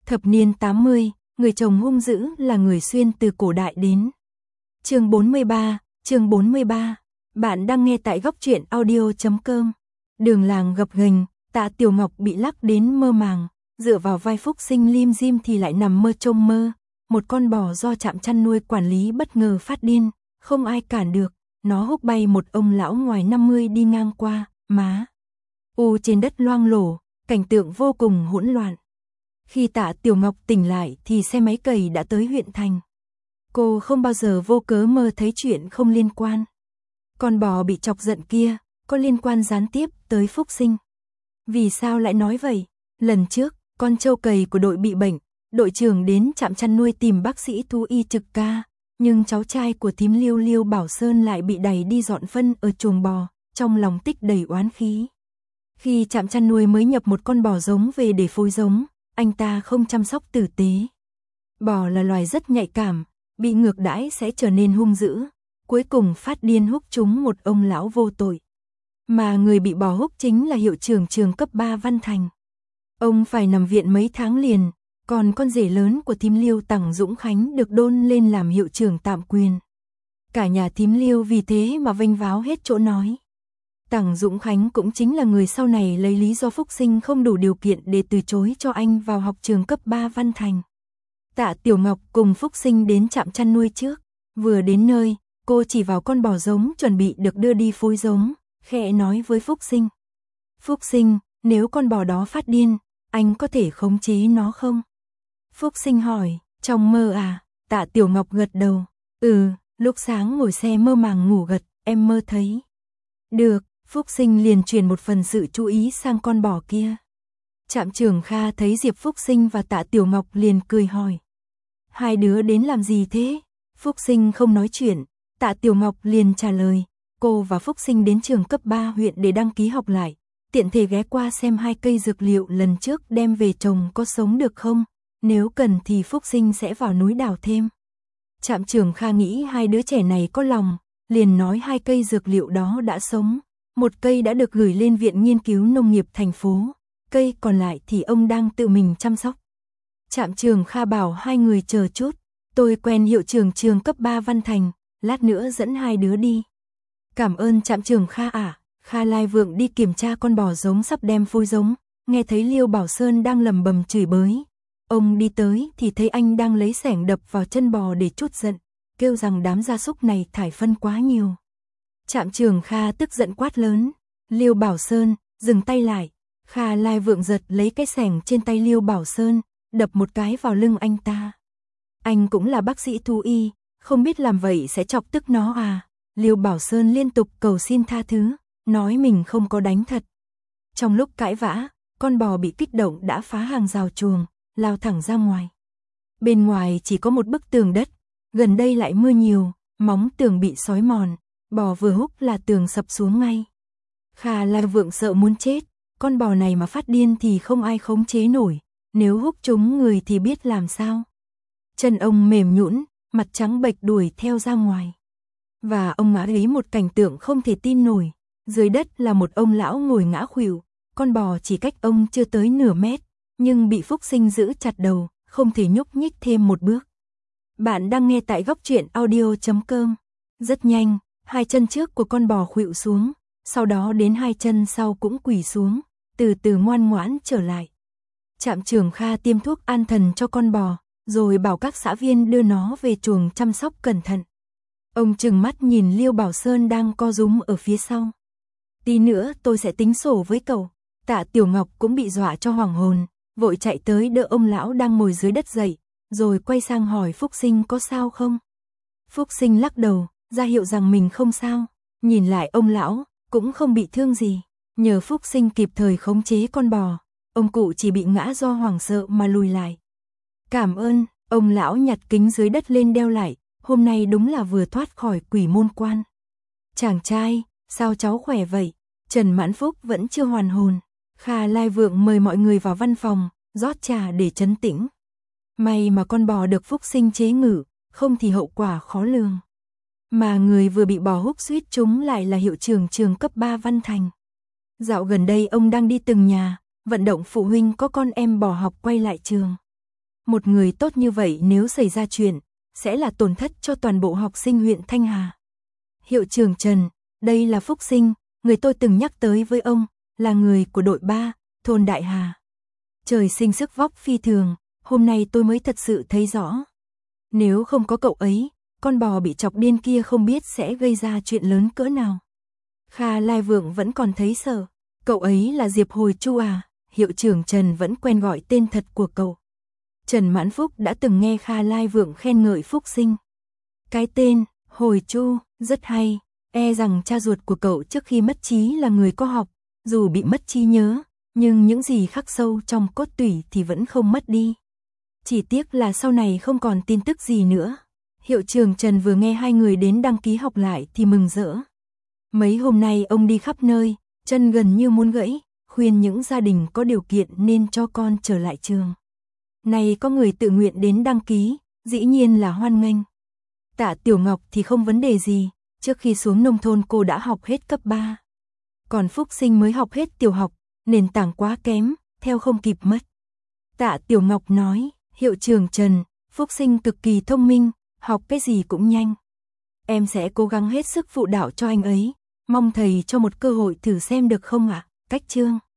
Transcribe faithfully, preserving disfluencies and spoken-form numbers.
Thập niên tám mươi, người chồng hung dữ là người xuyên từ cổ đại đến. Chương bốn mươi ba, chương bốn mươi ba. Bạn đang nghe tại góc truyện audio chấm com. Đường làng gập ghềnh, Tạ Tiểu Ngọc bị lắc đến mơ màng, dựa vào vai Phúc Sinh lim dim thì lại nằm mơ trông mơ. Một con bò do trạm chăn nuôi quản lý bất ngờ phát điên, không ai cản được, nó húc bay một ông lão ngoài năm mươi đi ngang qua, má u trên đất loang lổ, cảnh tượng vô cùng hỗn loạn. Khi Tạ Tiểu Ngọc tỉnh lại thì xe máy cày đã tới huyện thành. Cô không bao giờ vô cớ mơ thấy chuyện không liên quan. Con bò bị chọc giận kia có liên quan gián tiếp tới Phúc Sinh. Vì sao lại nói vậy? Lần trước, con trâu cày của đội bị bệnh, đội trưởng đến trạm chăn nuôi tìm bác sĩ thú y trực ca, nhưng cháu trai của thím Liêu Liêu Bảo Sơn lại bị đày đi dọn phân ở chuồng bò, trong lòng tích đầy oán khí. Khi trạm chăn nuôi mới nhập một con bò giống về để phối giống, anh ta không chăm sóc tử tế. Bò là loài rất nhạy cảm, bị ngược đãi sẽ trở nên hung dữ, cuối cùng phát điên húc trúng một ông lão vô tội. Mà người bị bò húc chính là hiệu trưởng trường cấp ba Văn Thành. Ông phải nằm viện mấy tháng liền, còn con rể lớn của thím Liêu Tằng Dũng Khánh được đôn lên làm hiệu trưởng tạm quyền. Cả nhà thím Liêu vì thế mà vênh váo hết chỗ nói. Tằng Dũng Khánh cũng chính là người sau này lấy lý do Phúc Sinh không đủ điều kiện để từ chối cho anh vào học trường cấp ba Văn Thành. Tạ Tiểu Ngọc cùng Phúc Sinh đến trạm chăn nuôi trước, vừa đến nơi, cô chỉ vào con bò giống chuẩn bị được đưa đi phối giống, khẽ nói với Phúc Sinh. Phúc Sinh, nếu con bò đó phát điên, anh có thể khống chế nó không? Phúc Sinh hỏi, trong mơ à? Tạ Tiểu Ngọc gật đầu, ừ, lúc sáng ngồi xe mơ màng ngủ gật, em mơ thấy. Được, Phúc Sinh liền truyền một phần sự chú ý sang con bò kia. Trạm trưởng Kha thấy Diệp Phúc Sinh và Tạ Tiểu Ngọc liền cười hỏi. Hai đứa đến làm gì thế? Phúc Sinh không nói chuyện, Tạ Tiểu Ngọc liền trả lời. Cô và Phúc Sinh đến trường cấp ba huyện để đăng ký học lại, tiện thể ghé qua xem hai cây dược liệu lần trước đem về trồng có sống được không, nếu cần thì Phúc Sinh sẽ vào núi đào thêm. Trạm trưởng Kha nghĩ hai đứa trẻ này có lòng, liền nói hai cây dược liệu đó đã sống, một cây đã được gửi lên Viện Nghiên cứu Nông nghiệp thành phố, cây còn lại thì ông đang tự mình chăm sóc. Trạm trưởng Kha bảo hai người chờ chút, tôi quen hiệu trưởng trường cấp ba Văn Thành, lát nữa dẫn hai đứa đi. Cảm ơn trạm trưởng Kha ạ. Kha Lai Vượng đi kiểm tra con bò giống sắp đem phối giống, nghe thấy Liêu Bảo Sơn đang lầm bầm chửi bới. Ông đi tới thì thấy anh đang lấy xẻng đập vào chân bò để trút giận, kêu rằng đám gia súc này thải phân quá nhiều. Trạm trưởng Kha tức giận quát lớn, Liêu Bảo Sơn, dừng tay lại. Kha Lai Vượng giật lấy cái xẻng trên tay Liêu Bảo Sơn, đập một cái vào lưng anh ta. Anh cũng là bác sĩ thú y, không biết làm vậy sẽ chọc tức nó à? Liêu Bảo Sơn liên tục cầu xin tha thứ, nói mình không có đánh thật. Trong lúc cãi vã, con bò bị kích động đã phá hàng rào chuồng, lao thẳng ra ngoài. Bên ngoài chỉ có một bức tường đất, gần đây lại mưa nhiều, móng tường bị xói mòn, bò vừa húc là tường sập xuống ngay. Kha Lai Vượng sợ muốn chết, con bò này mà phát điên thì không ai khống chế nổi, nếu húc trúng người thì biết làm sao. Chân ông mềm nhũn, mặt trắng bệch đuổi theo ra ngoài. Và ông ngã ý một cảnh tượng không thể tin nổi, dưới đất là một ông lão ngồi ngã khuỵu, con bò chỉ cách ông chưa tới nửa mét, nhưng bị Phúc Sinh giữ chặt đầu, không thể nhúc nhích thêm một bước. Bạn đang nghe tại góc truyện audio chấm com. Rất nhanh, hai chân trước của con bò khuỵu xuống, sau đó đến hai chân sau cũng quỳ xuống, từ từ ngoan ngoãn trở lại. Trạm trưởng Kha tiêm thuốc an thần cho con bò, rồi bảo các xã viên đưa nó về chuồng chăm sóc cẩn thận. Ông trừng mắt nhìn Liêu Bảo Sơn đang co rúm ở phía sau. Tí nữa tôi sẽ tính sổ với cậu. Tạ Tiểu Ngọc cũng bị dọa cho hoảng hồn, vội chạy tới đỡ ông lão đang ngồi dưới đất dậy, rồi quay sang hỏi Phúc Sinh có sao không. Phúc Sinh lắc đầu, ra hiệu rằng mình không sao, nhìn lại ông lão, cũng không bị thương gì. Nhờ Phúc Sinh kịp thời khống chế con bò, ông cụ chỉ bị ngã do hoảng sợ mà lùi lại. Cảm ơn, ông lão nhặt kính dưới đất lên đeo lại, hôm nay đúng là vừa thoát khỏi quỷ môn quan. Chàng trai, sao cháu khỏe vậy? Trần Mãn Phúc vẫn chưa hoàn hồn. Kha Lai Vượng mời mọi người vào văn phòng, rót trà để trấn tĩnh. May mà con bò được Phúc Sinh chế ngự, không thì hậu quả khó lường. Mà người vừa bị bò húc suýt trúng lại là hiệu trưởng trường cấp ba Văn Thành. Dạo gần đây ông đang đi từng nhà, vận động phụ huynh có con em bỏ học quay lại trường. một người tốt như vậy nếu xảy ra chuyện, sẽ là tổn thất cho toàn bộ học sinh huyện Thanh Hà. Hiệu trưởng Trần, đây là Phúc Sinh, người tôi từng nhắc tới với ông, là người của đội ba, thôn Đại Hà. Trời sinh sức vóc phi thường, hôm nay tôi mới thật sự thấy rõ. Nếu không có cậu ấy, con bò bị chọc điên kia không biết sẽ gây ra chuyện lớn cỡ nào. Kha Lai Vượng vẫn còn thấy sợ. Cậu ấy là Diệp Hồi Chu à? Hiệu trưởng Trần vẫn quen gọi tên thật của cậu. Trần Mãn Phúc đã từng nghe Kha Lai Vượng khen ngợi Phúc Sinh. Cái tên, Hồi Chu, rất hay, e rằng cha ruột của cậu trước khi mất trí là người có học, dù bị mất trí nhớ, nhưng những gì khắc sâu trong cốt tủy thì vẫn không mất đi. Chỉ tiếc là sau này không còn tin tức gì nữa. Hiệu trưởng Trần vừa nghe hai người đến đăng ký học lại thì mừng rỡ. Mấy hôm nay ông đi khắp nơi, chân gần như muốn gãy, khuyên những gia đình có điều kiện nên cho con trở lại trường. Này có người tự nguyện đến đăng ký, dĩ nhiên là hoan nghênh. Tạ Tiểu Ngọc thì không vấn đề gì, trước khi xuống nông thôn cô đã học hết cấp ba. Còn Phúc Sinh mới học hết tiểu học, nền tảng quá kém, theo không kịp mất. Tạ Tiểu Ngọc nói, hiệu trưởng Trần, Phúc Sinh cực kỳ thông minh, học cái gì cũng nhanh. Em sẽ cố gắng hết sức phụ đạo cho anh ấy, mong thầy cho một cơ hội thử xem được không ạ? Cách chương